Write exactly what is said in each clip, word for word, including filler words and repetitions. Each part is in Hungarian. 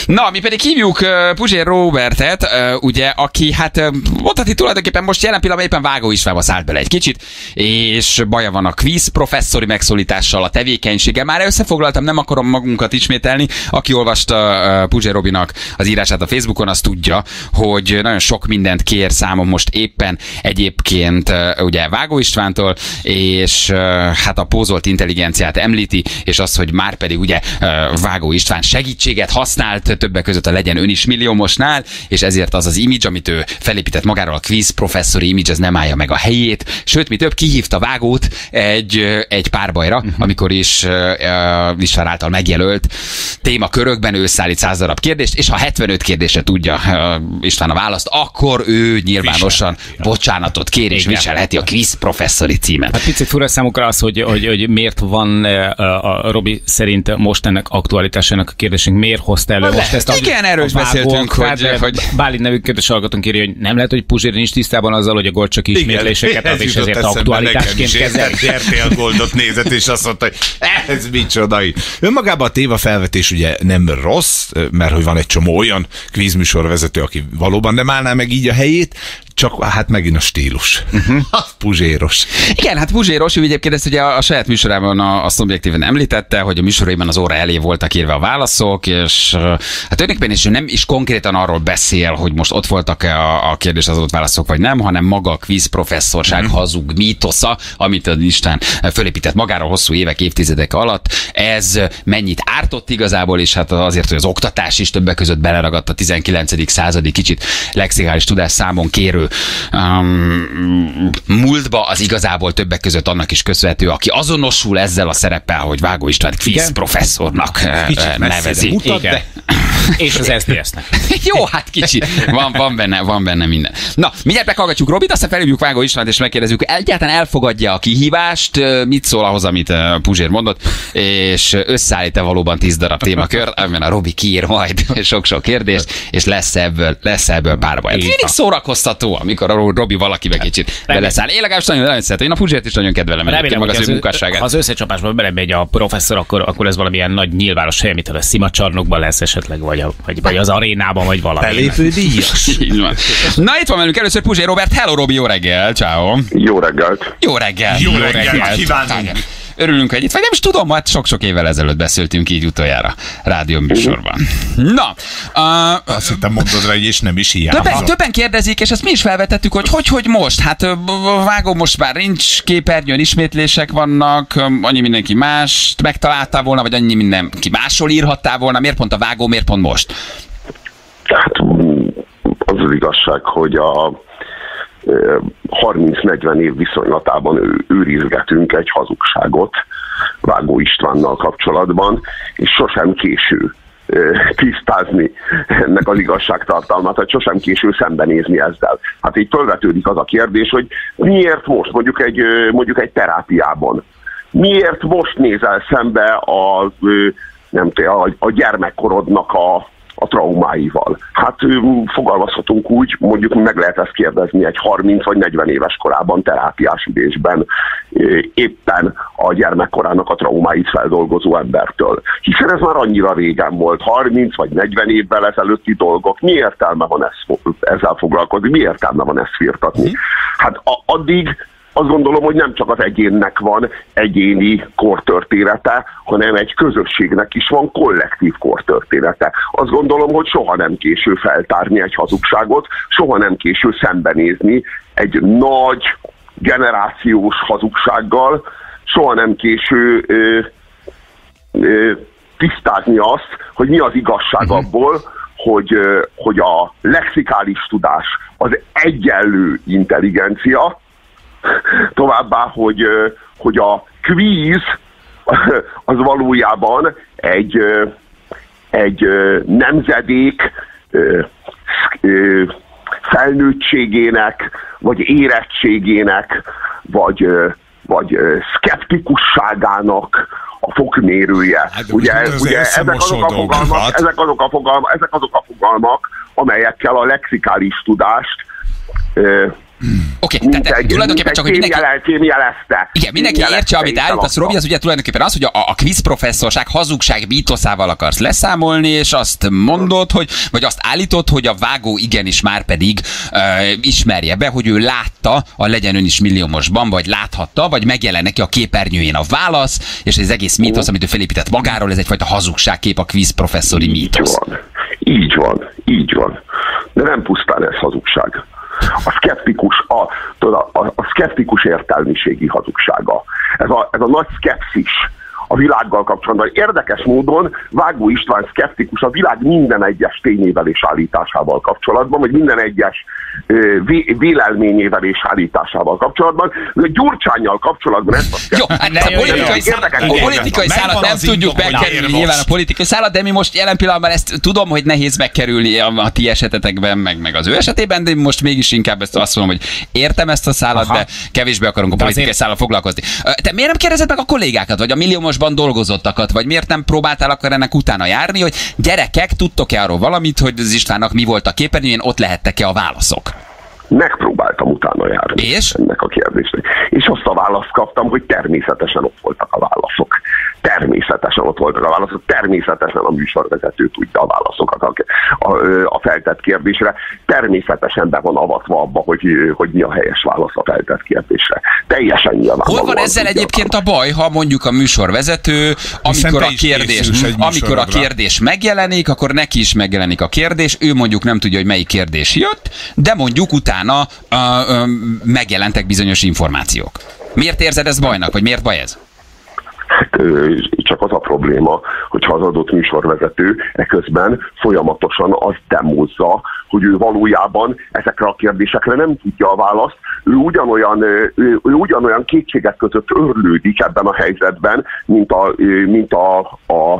Na, mi pedig hívjuk uh, Puzsér Robertet, uh, ugye, aki hát uh, mondhatni tulajdonképpen most jelen pillanatban éppen Vágó Istvánba szállt bele egy kicsit, és baja van a kvíz professzori megszólítással, a tevékenysége. Már összefoglaltam, nem akarom magunkat ismételni. Aki olvasta uh, Puzsér Robinak az írását a Facebookon, az tudja, hogy nagyon sok mindent kér számom most éppen egyébként uh, ugye Vágó Istvántól, és uh, hát a pózolt intelligenciát említi, és az, hogy már pedig ugye uh, Vágó István segítséget használt többek között a Legyen Ön is milliómosnál, és ezért az az image, amit ő felépített magáról, a quiz professzori image, ez nem állja meg a helyét. Sőt, mi több, kihívta Vágót egy, egy párbajra, uh-huh. amikor is uh, István által megjelölt témakörökben ő szállít száz darab kérdést, és ha hetvenöt kérdésre tudja uh, István a választ, akkor ő nyilvánosan Visel. bocsánatot kér, és Igen. viselheti a quiz professzori címet. Hát picit fura számukra az, hogy, hogy, hogy miért van uh, a Robi szerint most ennek aktualitásának a kérdésünk, miért hozta elő most ezt a Igen, erről is beszéltünk, hogy, hát, hogy... Bálint nevű kedves hallgatónk írja, hogy nem lehet, hogy Puzsér nincs tisztában azzal, hogy a Gold csak ismétléseket ad, és ezért aktualitásként kezel. er té el Goldot nézett, és azt mondta, hogy ez micsoda. Önmagában a témafelvetés ugye nem rossz, mert hogy van egy csomó olyan kvízműsorvezető, aki valóban nem állná meg így a helyét, csak hát megint a stílus. Uh-huh. Puzséros. Igen, hát Puzséros, ő egyébként ezt ugye a, a saját műsorában a, azt objektíven említette, hogy a műsoraiban az óra elé voltak írva a válaszok, és hát tulajdonképpen is nem is konkrétan arról beszél, hogy most ott voltak-e a, a kérdés az ott válaszok, vagy nem, hanem maga a quiz professzorság uh-huh. hazug mítosza, amit az Isten fölépített magára hosszú évek, évtizedek alatt. Ez mennyit ártott igazából, és hát azért, hogy az oktatás is többek között beleragadt a tizenkilencedik századi kicsit lexikális tudás számon kérő um, múltba, az igazából többek között annak is köszönhető, aki azonosul ezzel a szereppel, hogy Vágó István quiz professzornak nevezi. Mutat, de... És az es zé es-nek. Jó, hát kicsit. Van, van, benne, van benne minden. Na, mindjárt meghallgatjuk Robit, aztán felhívjuk Vágó Istvánt, és megkérdezzük, egyáltalán elfogadja a kihívást, mit szól ahhoz, amit Puzsér mondott, és összeállít-e valóban tíz darab témakör, amiben a Robi kiír majd sok-sok kérdést, és lesz ebből, lesz ebből párbaj. Mindig szórakoztató, amikor a Robi valakibe kicsit beleszáll. Én legalábbis nagyon, nagyon szeretem, én a Puzsért is nagyon kedvelem egyébként maga az ő munkásságát. Ha az összecsapásban belemegy a professzor, akkor, akkor ez valamilyen nagy nyilvános hely, amit a szimacsarnokban lesz esetleg, vagy, a, vagy, vagy az arénában, vagy valami. Belépő díjas. Na, itt van velünk először Puzsér Robert. Hello, Robi, jó reggel, ciao. Jó reggelt. Jó reggel. Jó, jó reggel, reggel. Kívánunk. Örülünk, hogy itt vagy, nem is tudom, hát sok-sok évvel ezelőtt beszéltünk így utoljára rádióműsorban. Na. Uh, Azt hittem mondod rá, hogy és nem is hiába. Többen, többen kérdezik, és ezt mi is felvetettük, hogy hogy, hogy most? Hát Vágó most már nincs képernyőn, ismétlések vannak, annyi mindenki más megtaláltál volna, vagy annyi mindenki másról írhattál volna. Miért pont a Vágó, miért pont most? Hát az az igazság, hogy a harminc-negyven év viszonylatában őrizgetünk egy hazugságot Vágó Istvánnal kapcsolatban, és sosem késő tisztázni ennek az igazságtartalmát, tehát sosem késő szembenézni ezzel. Hát így fölvetődik az a kérdés, hogy miért most, mondjuk egy, mondjuk egy terápiában, miért most nézel szembe a, nem tudom, a, a gyermekkorodnak a a traumáival. Hát fogalmazhatunk úgy, mondjuk meg lehet ezt kérdezni egy harminc vagy negyven éves korában terápiás ülésben éppen a gyermekkorának a traumáit feldolgozó embertől. Hiszen ez már annyira régen volt, harminc vagy negyven évvel ezelőtti dolgok. Mi értelme van ezt, ezzel foglalkozni? Mi értelme van ezt firtatni? Hát a, addig azt gondolom, hogy nem csak az egyénnek van egyéni kortörténete, hanem egy közösségnek is van kollektív kortörténete. Azt gondolom, hogy soha nem késő feltárni egy hazugságot, soha nem késő szembenézni egy nagy generációs hazugsággal, soha nem késő ö, ö, tisztázni azt, hogy mi az igazság uh-huh. abból, hogy, ö, hogy a lexikális tudás az egyenlő intelligencia, továbbá, hogy, hogy a kvíz az valójában egy, egy nemzedék felnőttségének, vagy érettségének, vagy, vagy szkeptikusságának a fokmérője. Hát, ugye, ugye ezek, azok a fogalmak, ezek, azok a fogalmak, ezek azok a fogalmak, amelyekkel a lexikális tudást Oké, okay, tehát tulajdonképpen csak, hogy mindenki... Fémjelezte. Igen, mindenki értse, amit állítasz, Robi, az ugye tulajdonképpen az, hogy a, a quiz professzorság hazugság mítoszával akarsz leszámolni, és azt mondod, hogy, vagy azt állítod, hogy a vágó igenis már pedig uh, ismerje be, hogy ő látta a Legyen ön is milliómosban, vagy láthatta, vagy megjelen neki a képernyőjén a válasz, és az egész mítosz, amit ő felépített magáról, ez egyfajta hazugságkép, a quiz professzori mítosz. Így van, így van, így van. De nem pusztán ez hazugság. A szkeptikus, a, a, a, a szkeptikus értelmiségi hazugsága. Ez a, ez a nagy szkepszis a világgal kapcsolatban. Érdekes módon Vágó István szkeptikus a világ minden egyes tényével és állításával kapcsolatban, vagy minden egyes vé, vélelményével és állításával kapcsolatban. Gyurcsánnyal kapcsolatban ezt a jó, hát a politikai, szállat, a politikai szállat nem tudjuk megkerülni, nyilván a politikai szállat, de mi most jelen pillanatban ezt tudom, hogy nehéz megkerülni a, a ti esetetekben, meg, meg az ő esetében, de most mégis inkább ezt azt mondom, hogy értem ezt a szállat, aha, de kevésbé akarunk a politikai azért... szállat foglalkozni. Te miért nem kérdezed meg a kollégákat, vagy a milliómosban dolgozottakat, vagy miért nem próbáltál akkor ennek utána járni, hogy gyerekek, tudtok-e arról valamit, hogy az Istvánnak mi volt a képernyőjén, ott lehettek-e a válaszok? Megpróbáltam utána járni és? ennek a kérdésnek. És azt a választ kaptam, hogy természetesen ott voltak a válaszok. Természetesen ott voltak a válaszok. Természetesen a műsorvezető tudja a válaszokat a, a, a feltett kérdésre. Természetesen be van avatva abba, hogy, hogy mi a helyes válasz a feltett kérdésre. Teljesen nyilvánvalóan. Hol van ezzel egyébként a baj, ha mondjuk a műsorvezető, amikor a kérdés, amikor a kérdés megjelenik, akkor neki is megjelenik a kérdés, ő mondjuk nem tudja, hogy melyik kérdés jött, de mondjuk utána uh, uh, megjelentek bizonyos információk. Miért érzed ezt bajnak, vagy miért baj ez? Hát csak az a probléma, hogyha az adott műsorvezető eközben folyamatosan azt demózza, hogy ő valójában ezekre a kérdésekre nem tudja a választ, ő ugyanolyan, ő, ő ugyanolyan kétségek között örlődik ebben a helyzetben, mint a, mint a, a,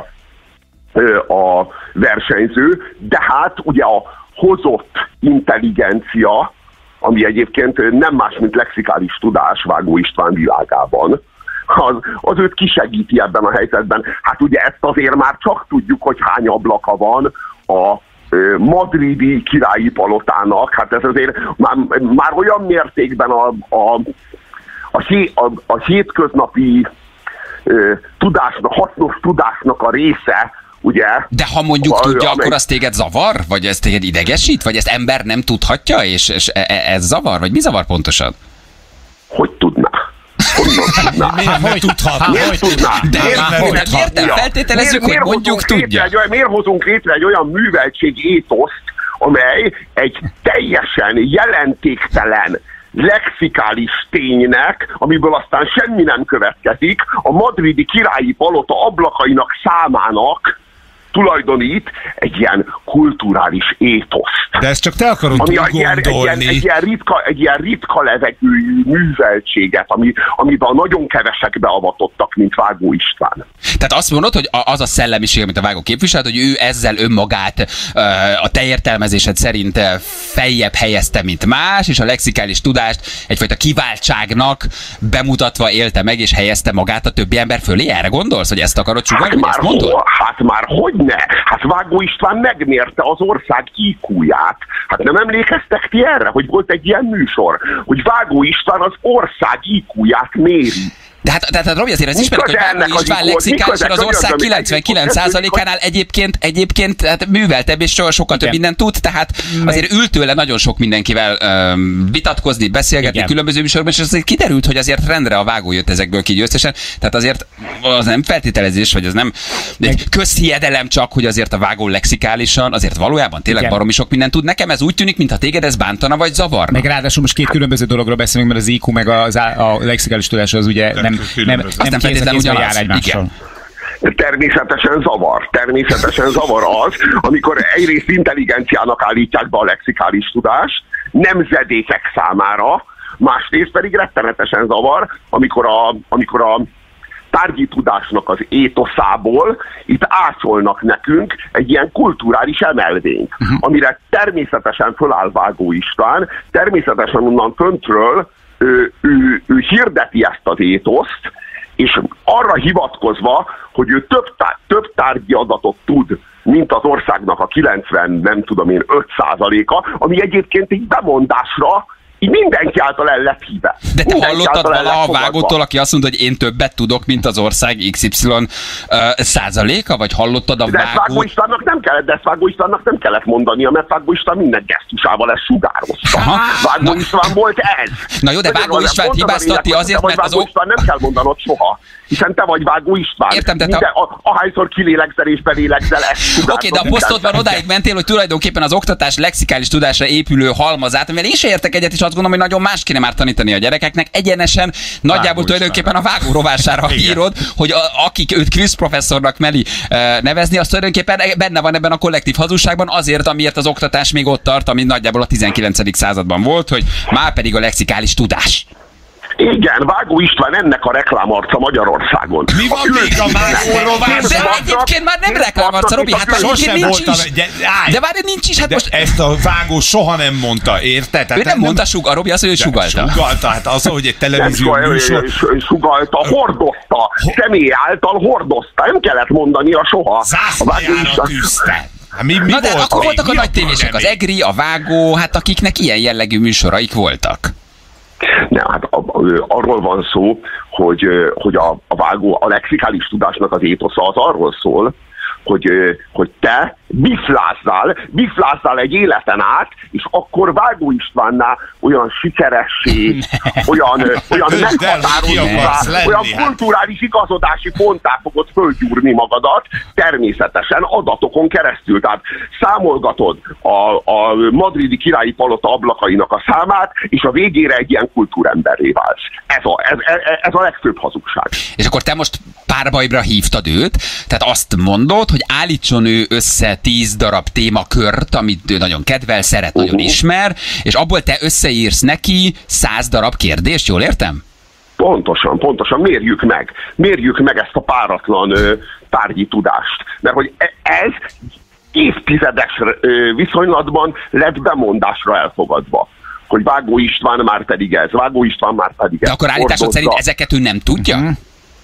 a versenyző, de hát ugye a hozott intelligencia, ami egyébként nem más, mint lexikális tudás Vágó István világában, az, az őt kisegíti ebben a helyzetben. Hát ugye ezt azért már csak tudjuk, hogy hány ablaka van a madridi királyi palotának, hát ez azért már, már olyan mértékben a, a, a, hé, a, a hétköznapi ö, tudásnak, hasznos tudásnak a része, ugye? De ha mondjuk a, tudja, amely... akkor az téged zavar? Vagy ez téged idegesít? Vagy ezt ember nem tudhatja, és, és ez zavar? Vagy mi zavar pontosan? Hogy tudná? Miért tudhatná? Miért tudná? De miért nem feltételezzük, hogy mondjuk tudja? Egy, miért hozunk létre egy olyan műveltség étoszt, amely egy teljesen jelentéktelen lexikális ténynek, amiből aztán semmi nem következik, a madridi királyi palota ablakainak számának tulajdonít egy ilyen kulturális étoszt. De ezt csak te akarod ami úgy egy ilyen, gondolni. Egy, egy, ilyen ritka, egy ilyen ritka levegőjű műveltséget, ami, amiben nagyon kevesek beavatottak, mint Vágó István. Tehát azt mondod, hogy az a szellemiség, amit a Vágó képviselt, hogy ő ezzel önmagát a te értelmezésed szerint feljebb helyezte, mint más, és a lexikális tudást egyfajta kiváltságnak bemutatva élte meg, és helyezte magát a többi ember fölé? Erre gondolsz, hogy ezt akarod sugalni, hát ezt mondod? Ho, hát már hogy ne? Hát Vágó István megmérte az ország í kúját. Hát nem emlékeztek ti erre, hogy volt egy ilyen műsor, hogy Vágó István az ország í kúját méri. De hát, tehát Robi, azért az ismerik, hogy Vágó István lexikálisan az ország kilencvenkilenc százalékánál egyébként, egyébként hát műveltebb és sokkal igen. több mindent tud, tehát azért ült tőle nagyon sok mindenkivel um, vitatkozni, beszélgetni igen. különböző műsorban, és azért kiderült, hogy azért rendre a Vágó jött ezekből ki győztesen, tehát azért az nem feltételezés, vagy az nem egy közhiedelem csak, hogy azért a Vágó lexikálisan, azért valójában tényleg igen. baromi sok mindent tud. Nekem ez úgy tűnik, mintha téged ez bántana, vagy zavarna. Meg ráadásul most két különböző dologról beszélünk, mert az í kú meg az, a lexikális tudás az ugye nem Nem, nem, nem, nem feltétlenül jár egymással. Természetesen zavar. Természetesen zavar az, amikor egyrészt intelligenciának állítják be a lexikális tudást, nemzedékek számára, másrészt pedig rettenetesen zavar, amikor a, amikor a tárgyi tudásnak az étoszából itt ásolnak nekünk egy ilyen kulturális emelvényt, uh-huh. amire természetesen föláll Vágó István, természetesen onnan föntről Ő, ő, ő hirdeti ezt az étoszt, és arra hivatkozva, hogy ő több, tá- több tárgyi adatot tud, mint az országnak a kilencven, nem tudom én, öt százaléka, ami egyébként egy bemondásra így mindenki által el lett híve. De te Mindenki hallottad által el lett valaha a fogadva. Vágótól, aki azt mondta, hogy én többet tudok, mint az ország iksz ipszilon uh, százaléka? Vagy hallottad a De ezt Vágó Vágót? Istvánnak nem kellett, de ezt Vágó Istvánnak nem kellett mondania, mert Vágó István minden gesztusával ezt sugározta. Aha. Vágó Na- István volt ez. Na jó, de Vágó Nagyon Istvánt pont az a hibáztatni lényeg, hogy azért, te vagy mert az Vágó ok- István nem kell mondanod soha. Hiszen te vagy Vágó István. Értem, de te- Minden, a, ahányszor kilélegzel és belélegzel, ezt sugározod. Oké, de a posztodban odáig mentél, hogy tulajdonképpen az oktatás lexikális tudásra épülő halmazát, amivel én se értek egyet, és azt gondolom, hogy nagyon más kéne már tanítani a gyerekeknek. Egyenesen nagyjából tulajdonképpen a Vágó rovására írod, hogy a, akik őt Krisz professzornak meri uh, nevezni, az tulajdonképpen benne van ebben a kollektív hazugságban, azért, amiért az oktatás még ott tart, ami nagyjából a tizenkilencedik században volt, hogy már pedig a lexikális tudás. Igen, Vágó István ennek a reklámarca Magyarországon. Mi van még a Vágó rovás? De egyébként már nem reklámarca, Robi, hát már Sosem egyébként nincs voltam, is. de, állj, De már nincs is, hát de most... ezt a Vágó soha nem mondta, érted? Ő nem mondta sugal, Robi azt, hogy ő sugalta. Sugalta, hát az, hogy egy Nem televízió műsor. sugalta, hordozta, személy által hordozta, nem kellett mondania soha. A Vágó Zászlajára István- tűzte. Hát mi, mi Na de volt akkor még? voltak a Mi nagy tévések, az még? EGRI, a Vágó, hát akiknek ilyen jellegű műsoraik voltak. Nem, hát a, a, arról van szó, hogy, hogy a, a Vágó, a lexikális tudásnak az étosza az arról szól, hogy, hogy te biflázzál, biflázzál egy életen át, és akkor Vágó Istvánnál olyan sikeressé, olyan, olyan Ki akarsz meghatározottá, lenni, olyan hát. kulturális igazodási ponttá fogod fölgyúrni magadat, természetesen adatokon keresztül. Tehát számolgatod a, a madridi királyi palota ablakainak a számát, és a végére egy ilyen kultúremberré válsz. Ez a, ez, ez, ez a legfőbb hazugság. És akkor te most párbajra hívtad őt, tehát azt mondod, hogy állítson ő össze tíz darab témakört, amit ő nagyon kedvel, szeret, nagyon Uh-huh. ismer, és abból te összeírsz neki száz darab kérdést, jól értem? Pontosan, pontosan, mérjük meg. Mérjük meg ezt a páratlan ö, tárgyi tudást. Mert hogy e- ez évtizedes ö, viszonylatban lett bemondásra elfogadva. Hogy Vágó István már pedig ez, Vágó István már pedig ez. De akkor állításod hordozza. szerint ezeket ő nem tudja? Mhm.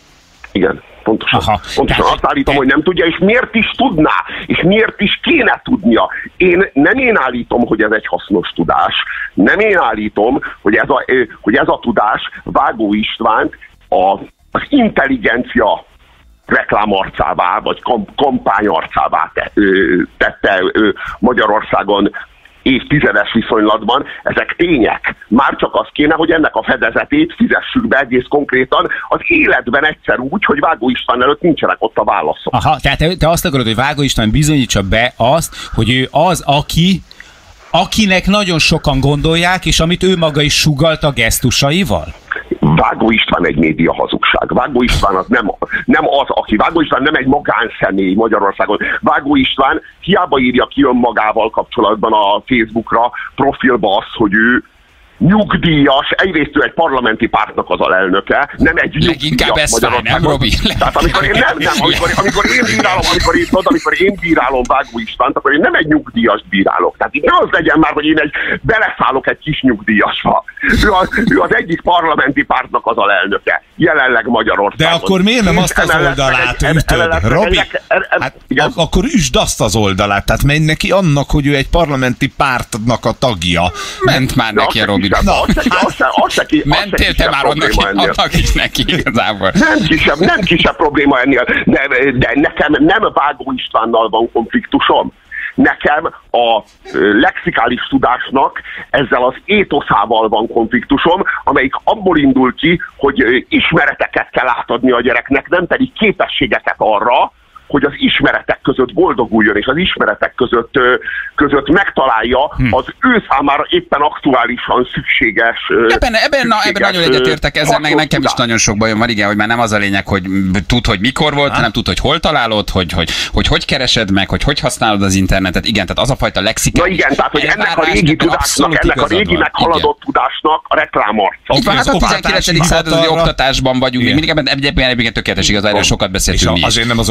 Igen, pontosan. Aha. Pontosan Tehát- azt állítom, hogy nem tudja, és miért is tudná, és miért is kéne tudnia. Én nem én állítom, hogy ez egy hasznos tudás. Nem én állítom, hogy ez a, ö, hogy ez a tudás Vágó Istvánt a, az intelligencia reklámarcává, vagy kamp- kampányarcává te, ö, tette ö, Magyarországon évtizedes viszonylatban. Ezek tények. Már csak az kéne, hogy ennek a fedezetét fizessük be egész konkrétan az életben egyszer úgy, hogy Vágó István előtt nincsenek ott a válaszok. Aha, tehát te, te azt akarod, hogy Vágó István bizonyítsa be azt, hogy ő az, aki, akinek nagyon sokan gondolják, és amit ő maga is sugalt a gesztusaival? Vágó István egy média hazugság. Vágó István az nem, nem az, aki Vágó István nem egy magánszemély Magyarországon. Vágó István hiába írja ki önmagával kapcsolatban a Facebookra profilba azt, hogy ő nyugdíjas, egyrészt ő egy parlamenti pártnak az alelnöke, nem egy Leginkább nyugdíjas ez fáj, nem, Robi? Tehát amikor én nem, nem, amikor, amikor én bírálom, amikor én, tudod, amikor én bírálom Vágó Istvánt, akkor én nem egy nyugdíjas bírálok. Tehát itt ne az legyen már, hogy én egy, beleszállok egy kis nyugdíjasba. Ő az, ő az egyik parlamenti pártnak az alelnöke, jelenleg Magyarországon. De akkor miért nem azt az Emellett meg oldalát egy- ütöd? emellett meg Robi, egy- e- e- hát igen. ak- akkor üsd azt az oldalát, tehát menj neki annak, hogy ő egy parlamenti pártnak a tagja. Ment már De neki, az se Robi. kisebb, az se- az se- az se ki- az se Mentél te kisebb már annak, probléma ennél. annak is neki igazából. Nem kisebb, nem kisebb probléma ennél, de, de nekem nem Vágó Istvánnal van konfliktusom. Nekem a ö, lexikális tudásnak ezzel az étoszával van konfliktusom, amelyik abból indul ki, hogy ö, ismereteket kell átadni a gyereknek, nem pedig képességeket arra, hogy az ismeretek között boldoguljon, és az ismeretek között, ö, között megtalálja Hm. az ő számára éppen aktuálisan szükséges. ö, Ebben, ebben, na, ebben szükséges, nagyon egyetértek, ö, ezzel meg hasznos nekem is tudás. nagyon sok bajom van, igen, hogy már nem az a lényeg, hogy tud, hogy mikor volt, hanem tud, hogy hol találod, hogy hogy, hogy hogy keresed meg, hogy hogy használod az internetet, igen, tehát az a fajta lexikán. Na igen, tehát hogy ennek a régi tudásnak, ennek a régi meghaladott tudásnak a reklámarca. Itt van, hát az a tizenkilencedik oktatási századi hivatalra- oktatásban vagyunk, még Igen. mindig ebben egyébként egyébként tökéletes igaz, erről sokat És beszéltünk mi is. azért nem az oktatási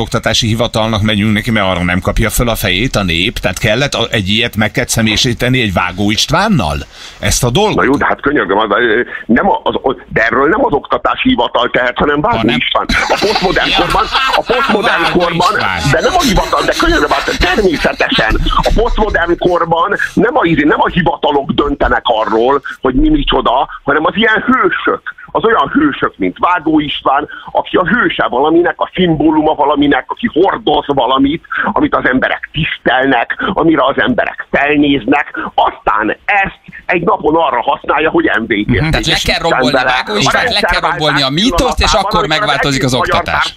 oktatási hivatalnak megyünk neki, mert arra nem kapja föl a fejét a nép. Tehát kellett egy ilyet meg kell személyisíteni egy Vágó Istvánnal? Ezt a dolgot? Na jó, de hát könyörgöm, az, nem az, de erről nem az oktatási hivatal tehet, hanem Vágó nem... István. A posztmodern korban, a posztmodern korban, de nem a hivatal, de könyörgöm, hát természetesen a posztmodern korban nem a, nem a hivatalok döntenek arról, hogy mi micsoda, hanem az ilyen hősök. Az olyan hősök, mint Vágó István, aki a hőse valaminek, a szimbóluma valaminek, aki hordoz valamit, amit az emberek tisztelnek, amire az emberek felnéznek, aztán ezt egy napon arra használja, hogy em vé té-t. Tehát le kell rombolni Vágó Istvánt, le kell rombolni a mítoszt, és akkor megváltozik az oktatás.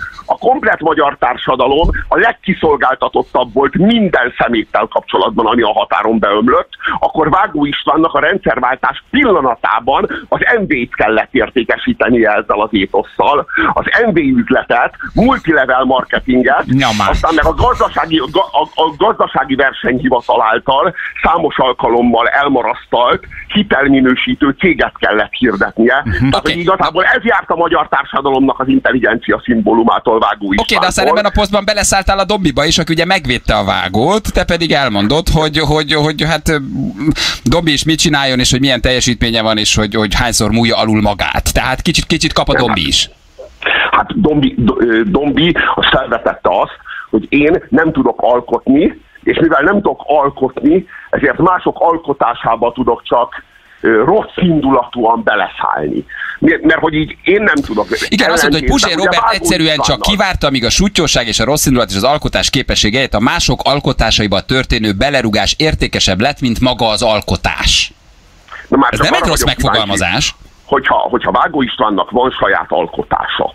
A komplet magyar társadalom a legkiszolgáltatottabb volt minden szeméttel kapcsolatban, ami a határon beömlött, akkor Vágó Istvánnak a rendszerváltás pillanatában az em vé-t kellett értékesíteni ezzel az étosszal, az em vé üzletet, multilevel marketinget, Nyomás. aztán meg a gazdasági, a, a gazdasági versenyhivatal által számos alkalommal elmarasztalt hitelminősítő céget kellett hirdetnie. Uh-huh. Tehát, Okay. hogy igazából ez járt a magyar társadalomnak az intelligencia szimbólumától, Vágó Istvánból. Oké, okay, de aztán ebben a posztban beleszálltál a Dombiba is, aki ugye megvédte a Vágót, te pedig elmondod, hogy, hogy, hogy hát Dombi is mit csináljon, és hogy milyen teljesítménye van, és hogy, hogy hányszor múlja alul magát. Tehát kicsit, kicsit kap a Dombi is. Hát Dombi, Dombi az felvetette azt, hogy én nem tudok alkotni, és mivel nem tudok alkotni, ezért mások alkotásába tudok csak rossz indulatúan beleszállni. Mert, mert hogy így én nem tudok. Igen, azt mondta, hogy Puzsér Robert egyszerűen csak kivárta, amíg a sutyóság és a rossz indulat és az alkotás képességeit a mások alkotásaiba történő belerugás értékesebb lett, mint maga az alkotás. Na, már ez nem egy rossz megfogalmazás. Hogyha, hogyha Vágó Istvánnak van saját alkotása,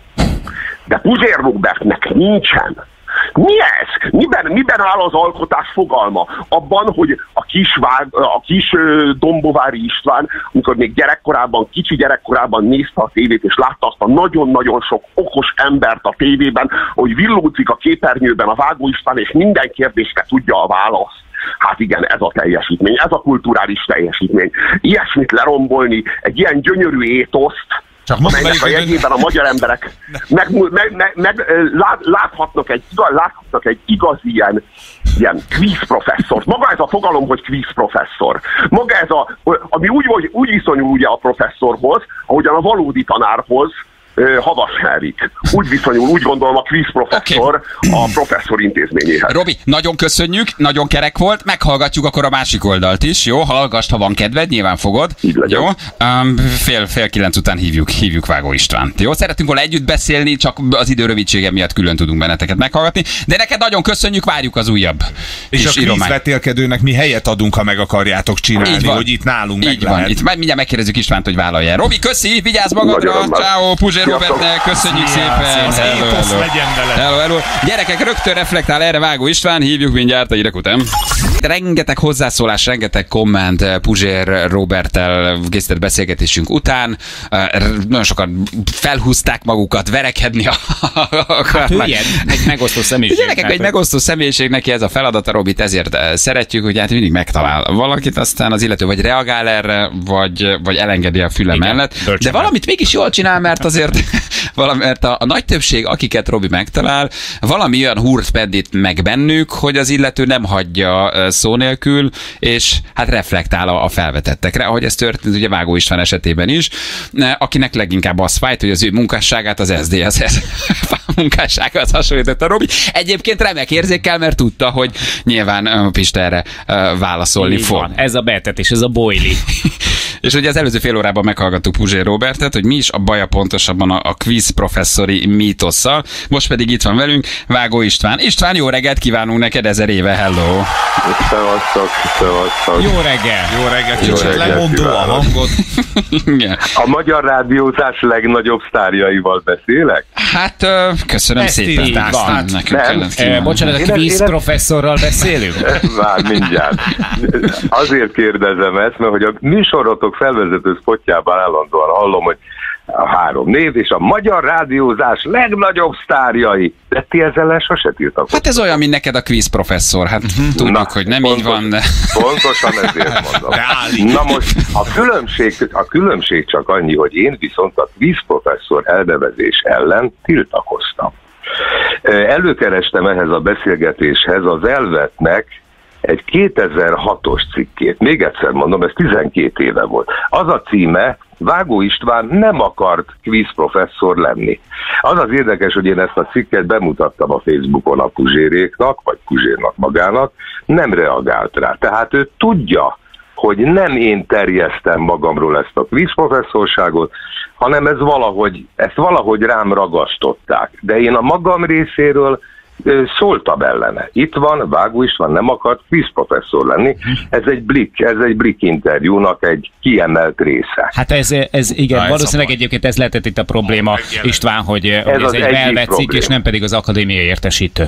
de Puzsér Robertnek nincsen. Mi ez? Miben, miben áll az alkotás fogalma? Abban, hogy a kis, Vág, a kis Dombovári István, amikor még gyerekkorában, kicsi gyerekkorában nézte a tévét, és látta azt a nagyon-nagyon sok okos embert a tévében, hogy villódzik a képernyőben a Vágó István, és minden kérdésre tudja a választ. Hát igen, ez a teljesítmény, ez a kulturális teljesítmény. Ilyesmit lerombolni, egy ilyen gyönyörű étoszt, Csak amelynek a jegyében a magyar emberek meg, meg, meg, meg, lát, láthatnak, egy, láthatnak egy igazi ilyen, ilyen quiz professzort. Maga ez a fogalom, hogy quiz professzor. Maga ez a, ami úgy, úgy viszonyul ugye a professzorhoz, ahogyan a valódi tanárhoz, Havas Henrik. Úgy viszonyul, úgy gondolom a quiz professzor okay. a professzor intézményéhez. Robi, nagyon köszönjük, nagyon kerek volt, meghallgatjuk akkor a másik oldalt is, jó? Hallgassd, ha van kedved, nyilván fogod. Így legyen. Jó? Um, fél, fél kilenc után hívjuk, hívjuk Vágó Istvánt. Jó? Szeretünk volna együtt beszélni, csak az idő rövidsége miatt külön tudunk benneteket meghallgatni, de neked nagyon köszönjük, várjuk az újabb. És a kvízvetélkedőnek mi helyet adunk, ha meg akarjátok csinálni, hogy itt nálunk így meg van. lehet. Itt mindjárt megkérdezzük Istvánt, hogy vállalja. Robi, köszi, vigyázz magadra, ciao, Puzsér Robertnek, köszönjük szépen. Hello, hello. hello, hello. Gyerekek, rögtön reflektál erre Vágó István, hívjuk mindjárt a hírek után. Rengeteg hozzászólás, rengeteg komment Puzsér Roberttel készített beszélgetésünk után. Nagyon sokan felhúzták magukat, verekedni akarnak. Hát ilyen, egy megosztó személyiség. Gyerekek, egy megosztó személyiség, neki ez a feladata, Robit, ezért szeretjük, hogy hát mindig megtalál valakit, aztán az illető vagy reagál erre, vagy, vagy elengedi a füle igen, mellett. De bölcsen valamit mégis jól csinál, mert azért valami, mert a, a nagy többség, akiket Robi megtalál, valami olyan húrt pendít meg bennük, hogy az illető nem hagyja szó nélkül, és hát reflektál a, a felvetettekre, ahogy ez történt ugye Vágó István esetében is, akinek leginkább az fájt, hogy az ő munkásságát az es zé dé es munkásságát hasonlította Robi. Egyébként remek érzékkel, mert tudta, hogy nyilván Pista erre válaszolni így fog. Van. Ez a betetés, ez a boili. És ugye az előző fél órában meghallgattuk Puzsér Robertet, hogy mi is a baja pontosabban a, a quiz professzori mítosszal. Most pedig itt van velünk Vágó István. István, jó reggelt kívánunk neked ezer éve, hello! Szevasztok, szevasztok. Jó reggel! Jó reggelt, Jó kicsit reggelt lemondó a hangod. A magyar rádiózás legnagyobb sztárjaival beszélek? Hát, köszönöm Ezt szépen. így van. Nem. E, bocsánat, a Én- quiz én- professzorral beszélünk? Vár, mindjárt. Azért kérdezem ezt, mert hogy a műsorotok felvezető szpotjában állandóan hallom, hogy a három név és a magyar rádiózás legnagyobb sztárjai. De ti ezzel ellen sose tiltakoztok. Hát ez olyan, mint neked a quiz professzor. Hát tudjuk, Na, hogy nem pontos- így van, de... Pontosan ezért mondom. Reális. Na most a különbség, a különbség csak annyi, hogy én viszont a quiz professzor elnevezés ellen tiltakoztam. Előkerestem ehhez a beszélgetéshez az Elvetnek egy kétezer-hatos cikkét. Még egyszer mondom, ez tizenkét éve volt. Az a címe, Vágó István nem akart kvízprofesszor lenni. Az az érdekes, hogy én ezt a cikket bemutattam a Facebookon a Puzséréknak, vagy Puzsérnak magának, nem reagált rá. Tehát ő tudja, hogy nem én terjesztem magamról ezt a kvízprofesszorságot, hanem ez valahogy, ezt valahogy rám ragasztották. De én a magam részéről szóltam ellene. Itt van, Vágó István nem akart kvízprofesszor lenni. Ez egy Blick, ez egy Blick interjúnak egy kiemelt része. Hát ez, ez igen, Na, valószínűleg ez egyébként ez lehetett itt a probléma, István, hogy ez, hogy ez egy velvetcikk, és nem pedig az akadémiai értesítő.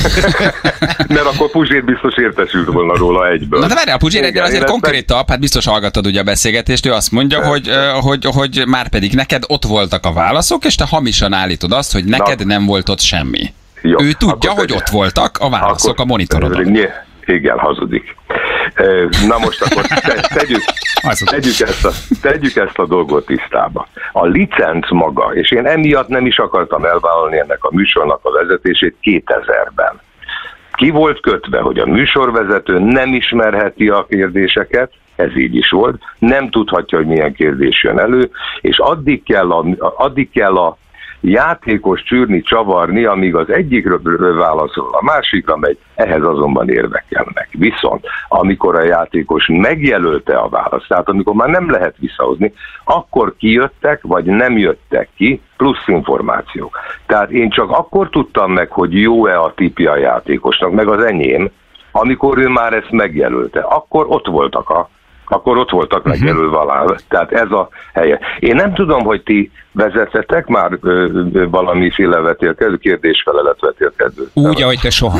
Mert akkor Puzsér biztos értesült volna róla egyből. Na de várjál, a Puzsér egyben azért konkrétabb, hát biztos hallgattad ugye a beszélgetést, ő azt mondja, hogy, hogy, hogy már pedig neked ott voltak a válaszok, és te hamisan állítod azt, hogy neked Na. nem volt ott semmi. Jó, ő tudja, hogy tegye. ott voltak a válaszok Akkor, a monitorodon. nye, igen, hazudik. Na most akkor te, tegyük, tegyük, ezt a, tegyük ezt a dolgot tisztába. A licenc maga, és én emiatt nem is akartam elvállalni ennek a műsornak a vezetését kétezerben. Ki volt kötve, hogy a műsorvezető nem ismerheti a kérdéseket, ez így is volt, nem tudhatja, hogy milyen kérdés jön elő, és addig kell a, addig kell a játékos csűrni, csavarni, amíg az egyikről válaszol, a másikra megy, ehhez azonban érvek kellnek. Viszont, amikor a játékos megjelölte a választ, tehát amikor már nem lehet visszahozni, akkor kijöttek, vagy nem jöttek ki, plusz információk. Tehát én csak akkor tudtam meg, hogy jó-e a tipja a játékosnak, meg az enyém, amikor ő már ezt megjelölte. Akkor ott voltak a akkor ott voltak uh-huh. megjelölve alá. Tehát ez a helye. Én nem tudom, hogy ti vezetetek már ö, ö, valamiféle vetélkedő, kérdésfelelet vetélkedő. Úgy, ahogy te soha.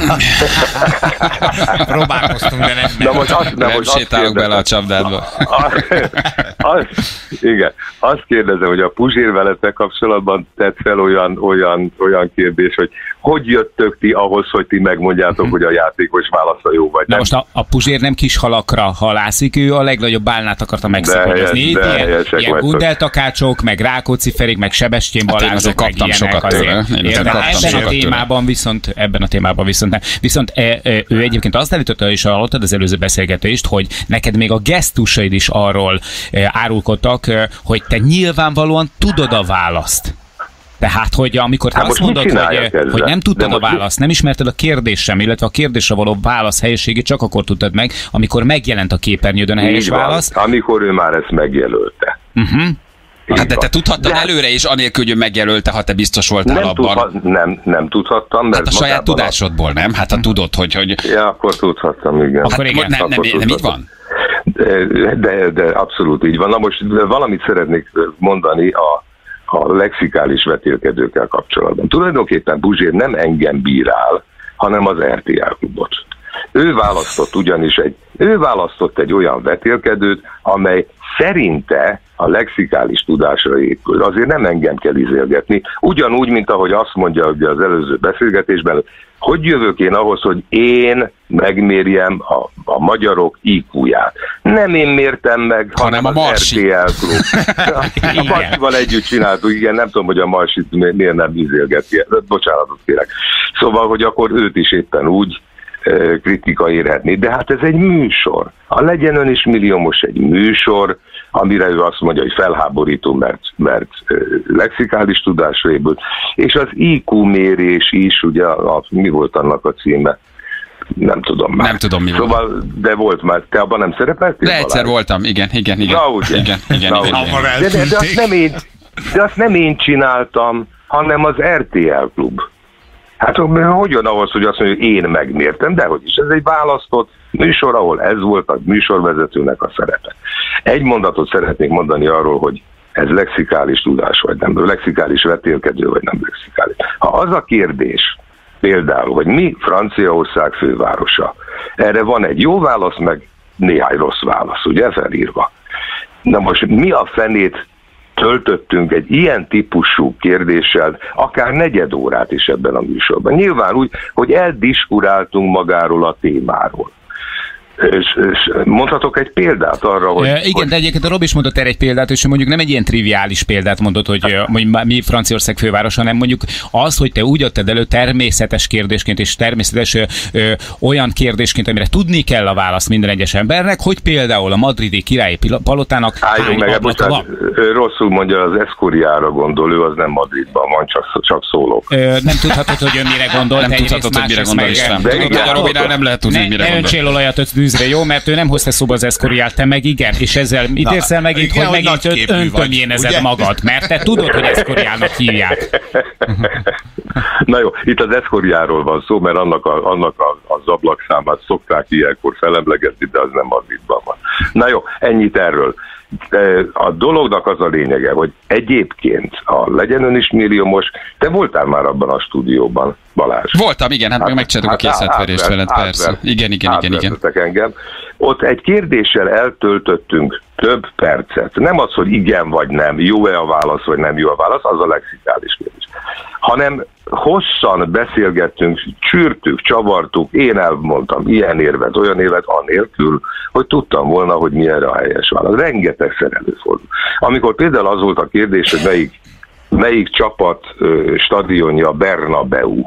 Próbálkoztunk, de nem. Na most azt, Nem most sétálok bele a csapdádba. Az, igen, azt kérdezem, hogy a Puzsér veletek kapcsolatban tett fel olyan, olyan, olyan kérdés, hogy hogy jöttök ti ahhoz, hogy ti megmondjátok, uh-huh. hogy a játékos válasza jó vagy Na nem. most a, a Puzsér nem kis halakra halászik, ő a legnagyobb bálnát akarta megszapodozni. Ilyen, ilyen Gundeltakácsok, meg Rákóczi Ferik, meg Sebestyén Hát én Balázsok, azért meg kaptam ilyenek sokat tőle. azért. Én azért Érde, kaptam ebben a sokat témában viszont, ebben a témában viszont nem. Viszont e, e, ő egyébként azt állította, és hallottad az előző beszélgetést, hogy neked még a gesztusaid is arról e, árulkodtak, e, hogy te nyilvánvalóan tudod a választ. Tehát, hogy amikor te Hát azt most mit mondod, hogy, csináljak ezzel? hogy nem tudtad De a most mi- választ, nem ismerted a kérdést sem, illetve a kérdésre való válasz helyességét csak akkor tudtad meg, amikor megjelent a képernyődön a helyes Így van, válasz. amikor ő már ezt megjelölte. Uh-huh. Hát de te tudhattad De hát- előre is, anélkül, hogy ő megjelölte, ha te biztos voltál Nem, abban. tudhat, nem, nem tudhattam, mert Hát a saját magában tudásodból, nem? Hát ha tudod, hogy... hogy... A... Ja, akkor tudhattam, igen. Akkor Hát, igen, nem, nem, akkor nem, nem így tudhatom. van? De, de, de abszolút így van. Na most valamit szeretnék mondani a, a lexikális vetélkedőkkel kapcsolatban. Tulajdonképpen Puzsér nem engem bírál, hanem az er té el klubot. Ő választott ugyanis egy, ő választott egy olyan vetélkedőt, amely szerinte a lexikális tudásra épül. Azért nem engem kell izélgetni. Ugyanúgy, mint ahogy azt mondja ugye az előző beszélgetésben, hogy jövök én ahhoz, hogy én megmérjem a, a magyarok í kúját. Nem én mértem meg, hanem, Hanem a az Marsi. er té el klub. A Marsival együtt csináltuk, igen, nem tudom, hogy a Marsit miért nem izélgeti. Bocsánatot kérek. Szóval, hogy akkor őt is éppen úgy kritika érhetni. De hát ez egy műsor. A legyen ön is milliómos egy műsor, amire ő azt mondja, hogy felháborító, mert, mert lexikális tudásra épült. És az í kú mérés is, ugye, a, mi volt annak a címe? Nem tudom már. Nem tudom, mi szóval, volt. De volt már. Te abban nem szerepeltél? De egyszer voltam, igen, igen, igen. Na, ugye. Igen, igen, Na, igen, ugye. igen. De, de, de, azt nem én, de azt nem én csináltam, hanem az er té el klub. Hát hogy jön ahhoz, hogy azt mondja, hogy én megmértem, de hogy is. Ez egy választott műsor, ahol ez volt a műsorvezetőnek a szerepe. Egy mondatot szeretnék mondani arról, hogy ez lexikális tudás vagy nem, lexikális vetélkedő vagy nem lexikális. Ha az a kérdés, például, hogy mi Franciaország fővárosa, erre van egy jó válasz, meg néhány rossz válasz, ugye felírva. Na most mi a fenét töltöttünk egy ilyen típusú kérdéssel, akár negyed órát is ebben a műsorban. Nyilván úgy, hogy eldiskuráltunk magáról a témáról. És, és mondhatok egy példát arra, hogy... E, igen, hogy... de egyébként a Robi is mondott erre egy példát, és mondjuk nem egy ilyen triviális példát mondott, hogy mondjuk mi Franciaország fővárosa, hanem mondjuk az, hogy te úgy adtad elő természetes kérdésként, és természetes ö, ö, olyan kérdésként, amire tudni kell a választ minden egyes embernek, hogy például a madridi királyi palotának hány meg, ablaka van. Rosszul mondja, az Escoriára gondol, ő az nem Madridban van, csak, csak szólok. Ö, nem tudhatod, hogy ön mire gondol. Nem tudhatod, hogy mire gondol is. Nem tudod, hogy a Robinál nem lehet tudni, ne, mire ne gondol. öntsél olajat öt dűzre, jó? Mert ő nem hozta szóba az Escoriát, te meg igen. És ezzel mit érsz el megint, igen, hogy hogy megint nagyképű öntömjénezed vagy, magad? Mert te tudod, hogy Escoriának hívják. Na jó, itt az Escoriáról van szó, mert annak, a, annak a, az ablakszámát szokták ilyenkor felemlegetni, de az nem Madridban van. Na jó, ennyit erről. A dolognak az a lényege, hogy egyébként, ha legyen ön is milliómos, te voltál már abban a stúdióban, Balázs? Voltam, igen, hát, hát megcsináltuk a készletverést veled, persze. Igen, igen, igen, igen. Engem. Ott egy kérdéssel eltöltöttünk több percet. Nem az, hogy igen vagy nem, jó-e a válasz, vagy nem jó a válasz, az a lexikális kérdés. Hanem hosszan beszélgettünk, csűrtük, csavartuk, én elmondtam ilyen érvet, olyan érvet, anélkül, hogy tudtam volna, hogy mi erre a helyes válasz. Rengetegszer előfordul. Amikor például az volt a kérdés, hogy melyik, melyik csapat ö, stadionja Bernabeu,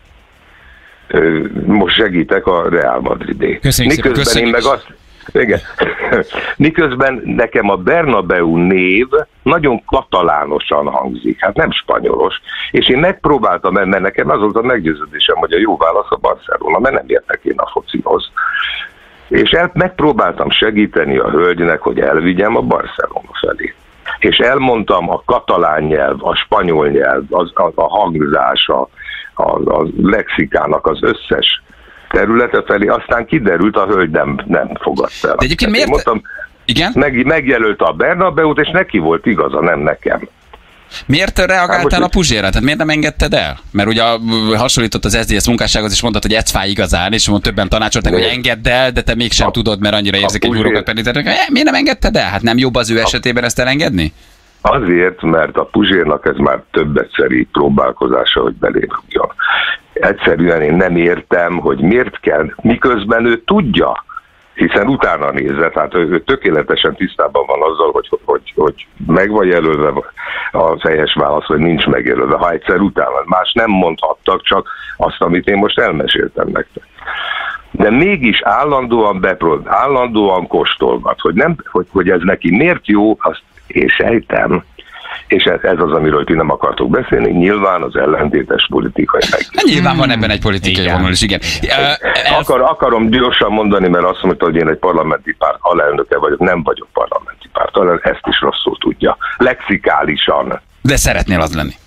ö, most segítek a Real Madridé. Köszönjük szépen. Miközben én meg azt Igen. Miközben nekem a Bernabeu név nagyon katalánosan hangzik, hát nem spanyolos, és én megpróbáltam, mert nekem az volt a meggyőződésem, hogy a jó válasz a Barcelona, mert nem értek én a focihoz. És el, megpróbáltam segíteni a hölgynek, hogy elvigyem a Barcelona felé. És elmondtam a katalán nyelv, a spanyol nyelv, az, a, a hangzás, a, a, a lexikának az összes területe felé, aztán kiderült, a hölgy nem, nem fogadta el. De egyébként miért? Mondtam, igen? Meg, megjelölte a Bernabeut, és neki volt igaza, nem nekem. Miért reagáltál hát, a Puzsérra? Tehát miért nem engedted el? Mert ugye hasonlított az es zé es munkássághoz, és mondtad, hogy ez fáj igazán, és mondta, többen tanácsolták, hogy engedd el, de te mégsem a, tudod, mert annyira érzékeny húrokat peníteni. Miért nem engedted el? Hát nem jobb az ő esetében ezt elengedni? Azért, mert a Puzsérnak ez már több egyszeri próbálkozása, hogy belém rúgjon. Egyszerűen én nem értem, hogy miért kell, miközben ő tudja, hiszen utána nézve, tehát ő, ő tökéletesen tisztában van azzal, hogy, hogy, hogy meg van jelölve az helyes válasz, vagy nincs megjelölve, ha egyszer utána. Más nem mondhattak, csak azt, amit én most elmeséltem nektek. De mégis állandóan bepróbál, állandóan kóstolgat, hogy, nem, hogy, hogy ez neki miért jó, azt én sejtem, és ez, ez az, amiről ti nem akartok beszélni, nyilván az ellentétes politikai meggyőzés. Nyilván van ebben egy politikai vonal is, igen. Akar, akarom gyorsan mondani, mert azt mondta, hogy én egy parlamenti párt alelnöke vagyok, nem vagyok parlamenti párt alelnök, ezt is rosszul tudja. Lexikálisan. De szeretnél az lenni?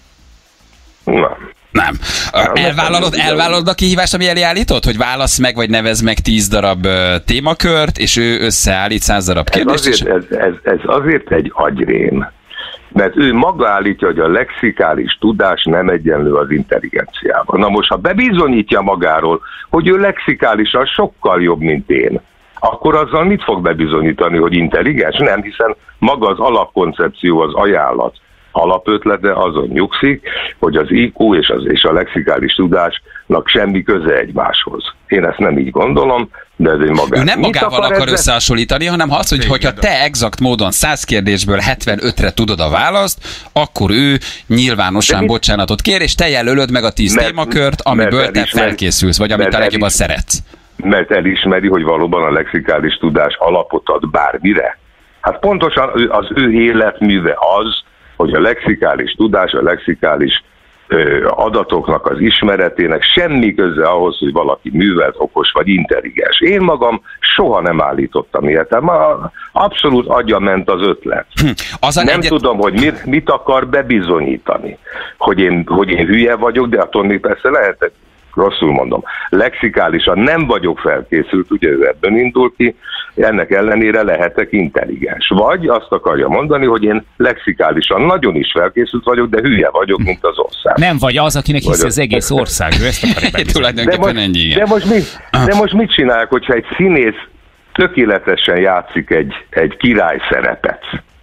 Nem. Nem. Elvállalod, elvállalod a kihívást, ami elé állított? Hogy válasz meg, vagy nevez meg tíz darab uh, témakört, és ő összeállít száz darab kérdést? Ez azért, ez, ez, ez azért egy agyrém, mert ő maga állítja, hogy a lexikális tudás nem egyenlő az intelligenciával. Na most, ha bebizonyítja magáról, hogy ő lexikálisan sokkal jobb, mint én, akkor azzal mit fog bebizonyítani, hogy intelligens? Nem, hiszen maga az alapkoncepció, az ajánlat alapötlete azon nyugszik, hogy az í kú és, az, és a lexikális tudásnak semmi köze egymáshoz. Én ezt nem így gondolom, de ez egy magát. Ő nem magával akar, akar összehasonlítani, hanem az, hogy hogyha te exakt módon száz kérdésből hetvenötre tudod a választ, akkor ő nyilvánosan bocsánatot kér, és te jelölöd meg a tíz mert, témakört, amiből te felkészülsz, vagy amit a legjobban szeretsz. Mert elismeri, hogy valóban a lexikális tudás alapot ad bármire. Hát pontosan az ő életműve az, hogy a lexikális tudás, a lexikális ö, adatoknak az ismeretének semmi köze ahhoz, hogy valaki művelt, okos vagy intelligens. Én magam soha nem állítottam ilyet. Ma abszolút agya ment az ötlet. Hm, az nem egyet... tudom, hogy mit, mit akar bebizonyítani. Hogy én, hogy én hülye vagyok, de attól még persze lehetek. Rosszul mondom. Lexikálisan nem vagyok felkészült, ugye ő ebből indul ki, ennek ellenére lehetek intelligens. Vagy azt akarja mondani, hogy én lexikálisan nagyon is felkészült vagyok, de hülye vagyok, mint az ország. Nem vagy az, akinek hiszi az egész ország. Ő ezt akarja tulajdonképpen ennyi. De most, mit, de most mit csinálják, hogyha egy színész tökéletesen játszik egy, egy király szerepet?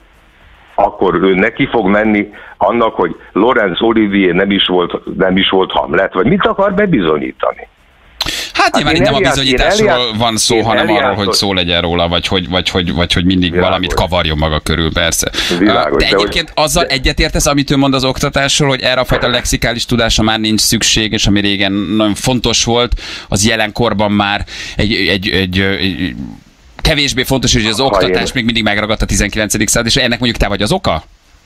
Akkor ő neki fog menni annak, hogy Laurence Olivier nem is volt, nem is volt Hamlet, vagy mit akar bebizonyítani? Hát nyilván én itt nem a eljátsz- bizonyításról én eljátsz- van szó, én hanem arról, eljátszom- hogy szó legyen róla, vagy hogy, vagy, hogy, vagy, hogy mindig Világos. valamit kavarjon maga körül, persze. Világos, De de egyébként hogy- azzal egyetértesz, amit ő mond az oktatásról, hogy erre a fajta lexikális tudásra már nincs szükség, és ami régen nagyon fontos volt, az jelenkorban már egy, egy, egy, egy kevésbé fontos, hogy az oktatás én- még mindig megragadt a tizenkilencedik század, és ennek mondjuk te vagy az oka?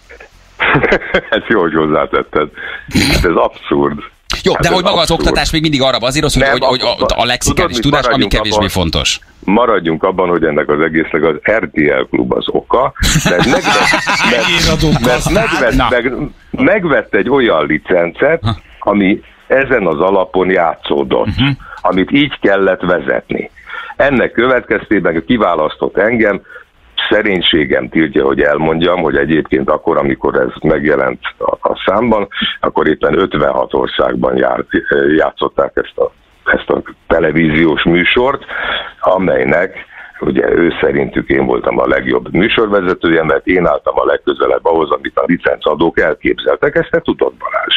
Ezt jó, hogy hozzátetted. Hát ez abszurd. Jó, Hát de ez hogy maga az abszurd. oktatás még mindig arra bazíroz, hogy, Nem, hogy, hogy a, akkor- a lexikális tudod, tudás, ami maradjunk kevésbé abban- fontos. Maradjunk abban, hogy ennek az egésznek az er té el Klub az oka, mert, megvett, mert, mert megvett, Na. meg, megvett egy olyan licencet, ami ezen az alapon játszódott, uh-huh. amit így kellett vezetni. Ennek következtében kiválasztott engem, szerénységem tiltja, hogy elmondjam, hogy egyébként akkor, amikor ez megjelent a, a számban, akkor éppen ötvenhat országban járt, játszották ezt a, ezt a televíziós műsort, amelynek ugye ő szerintük én voltam a legjobb műsorvezetője, mert én álltam a legközelebb ahhoz, amit a licencadók elképzeltek. Ezt te tudod, Balázs.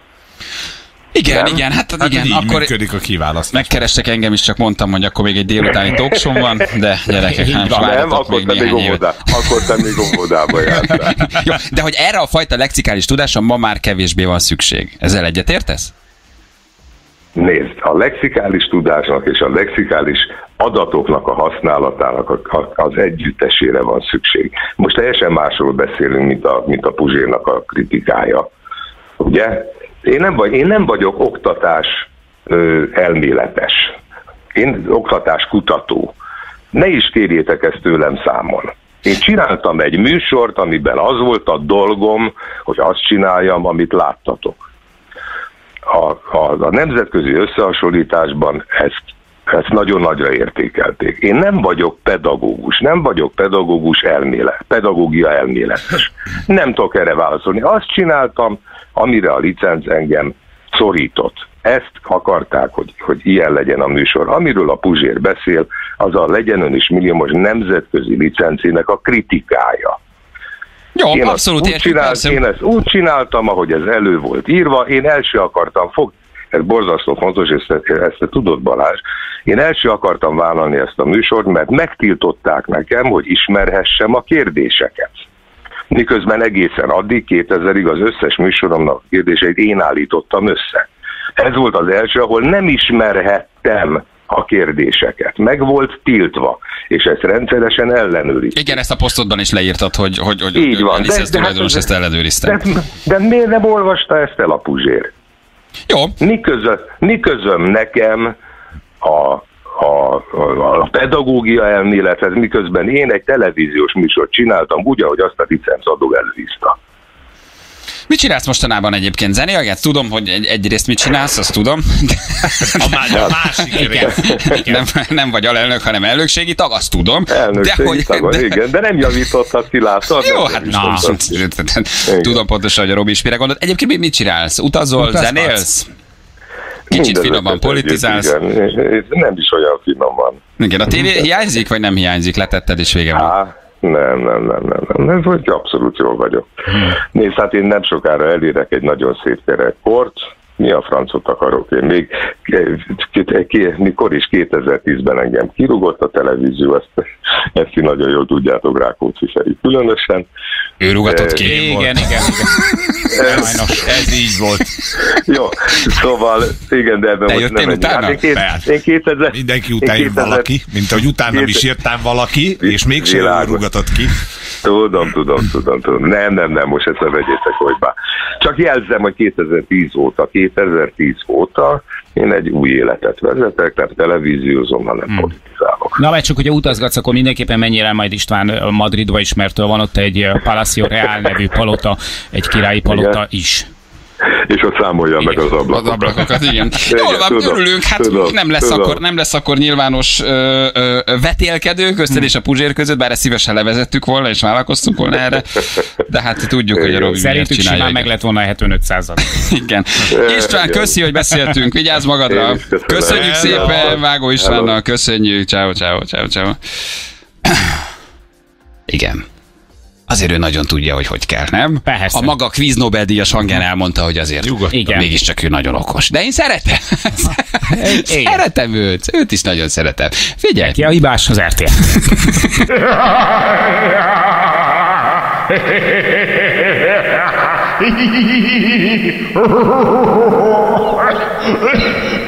Igen, Nem? igen, hát, Hát igen, így akkor működik a kiválasztás. megkerestek engem is, csak mondtam, hogy akkor még egy délutáni talkshow van, de gyerekek, hát Nem, várjatok akkor még te, még néhány évet. óvodá, akkor te még óvodába jártál. Jó, de hogy erre a fajta lexikális tudásra ma már kevésbé van szükség. Ezzel egyetértesz? Nézd, a lexikális tudásnak és a lexikális adatoknak a használatának a- a- az együttesére van szükség. Most teljesen másról beszélünk, mint a, mint a Puzsérnak a kritikája. Ugye? Én nem, vagy, én nem vagyok oktatás ö, elméletes. Én oktatás kutató. Ne is kérjétek ezt tőlem számon. Én csináltam egy műsort, amiben az volt a dolgom, hogy azt csináljam, amit láttatok. A, a, a nemzetközi összehasonlításban ezt, ezt nagyon nagyra értékelték. Én nem vagyok pedagógus, nem vagyok pedagógus elmélet, pedagógia elméletes. Nem tudok erre válaszolni. Azt csináltam, amire a licenc engem szorított. Ezt akarták, hogy, hogy ilyen legyen a műsor. Amiről a Puzsér beszél, az a legyen ön is milliómos nemzetközi licencének a kritikája. Jó, Én abszolút azt úgy értjük, csinált, persze. én ezt úgy csináltam, ahogy ez elő volt írva, én első akartam fog, ez borzasztó fontos, ezt, ezt te tudod, Balázs, én első akartam vállalni ezt a műsort, mert megtiltották nekem, hogy ismerhessem a kérdéseket. Miközben egészen addig, kétezerig az összes műsoromnak a kérdéseit én állítottam össze. Ez volt az első, ahol nem ismerhettem a kérdéseket. Meg volt tiltva, és ezt rendszeresen ellenőriztem. Igen, ezt a posztodban is leírtad, hogy, hogy, hogy Így van. a licenc De- de hát tulajdonos ez- ezt ellenőrizte. De, de miért nem olvasta ezt el a Puzsér? Jó, Mi közöm, mi közöm nekem a, a, a, a pedagógia elmélethez, miközben én egy televíziós műsort csináltam, úgy, ahogy azt a licencadó előírta. mit csinálsz mostanában egyébként? Zenéjagát? Tudom, hogy egy, egyrészt mit csinálsz, azt tudom. A, má- a másik rész. Nem, nem vagy alelnök, hanem elnökségi tag, azt tudom. Elnökségi tagon, de, igen, de nem javítottak ki, látod? Jó, Nem hát javítottak na, ki. tudom pontosan, hogy a Robi is mire gondolt. Egyébként mit- mit csinálsz? Utazol, Utazgatsz? zenélsz? Kicsit Mindezeket finoman együtt, politizálsz? igen. Nem is olyan finoman. Igen, a tévé hiányzik, vagy nem hiányzik? Letetted, és vége van. Á, nem, nem, nem, nem, nem, nem, hogy abszolút jól vagyok. Nézd, hát én nem sokára elérek egy nagyon szép gyerekkort, mi a francot akarok én még, k- k- mikor is kétezer-tízben engem kirúgott a televízió, ezt, ezt ti nagyon jól tudjátok, Rákóczi Feri különösen. Ő rugatott ki. Igen, igen, igen. Sajnos. Ez így volt. Jó, szóval igen, de ebben Te most jöttél nem utána? menjünk. Hát én, Persze. két, én kétezer... Mindenki én után jön kétezer valaki, mint ahogy utána Két- is írtál valaki, és mégsem Világos. rugatott ki. Tudom, tudom, tudom, tudom. Nem, nem, nem, most ezt ne vegyétek, hogy bár. Csak jelzem, hogy kétezer-tíz óta, kétezer-tíz óta én egy új életet vezetek, tehát televíziózom, hanem hmm. politizálok. Na, mert csak hogyha utazgatsz, akkor mindenképpen menjél el majd István Madridba is, mert van ott egy Palacio Real nevű palota, egy királyi palota Igen. is. És ott számolja meg az Az ablakokat. ablakokat, igen. Igen, Jól van, tudom, örülünk, hát tudom, nem, lesz tudom. akkor, nem lesz akkor nyilvános ö, ö, vetélkedő közted és a Puzsér között, bár ezt szívesen levezettük volna, és vállalkoztunk volna erre, de hát tudjuk, hogy a Robi miért Szerintük csinálja. simán meg lett volna hetvenöt százalék. Igen. István, Igen. köszi, hogy beszéltünk, vigyázz magadra. Én is köszönöm. Köszönjük Hello. szépen Vágó Istvánnal, Hello. köszönjük, ciao, ciao, ciao, ciao. Igen. Azért ő nagyon tudja, hogy hogy kell, nem? Persze. A maga quiz Nobel-díjas hangján elmondta, hogy azért Igen. mégiscsak ő nagyon okos. De én szeretem. Szeretem őt. Őt is nagyon szeretem. Figyelj. Ki a hibás? Az er té el.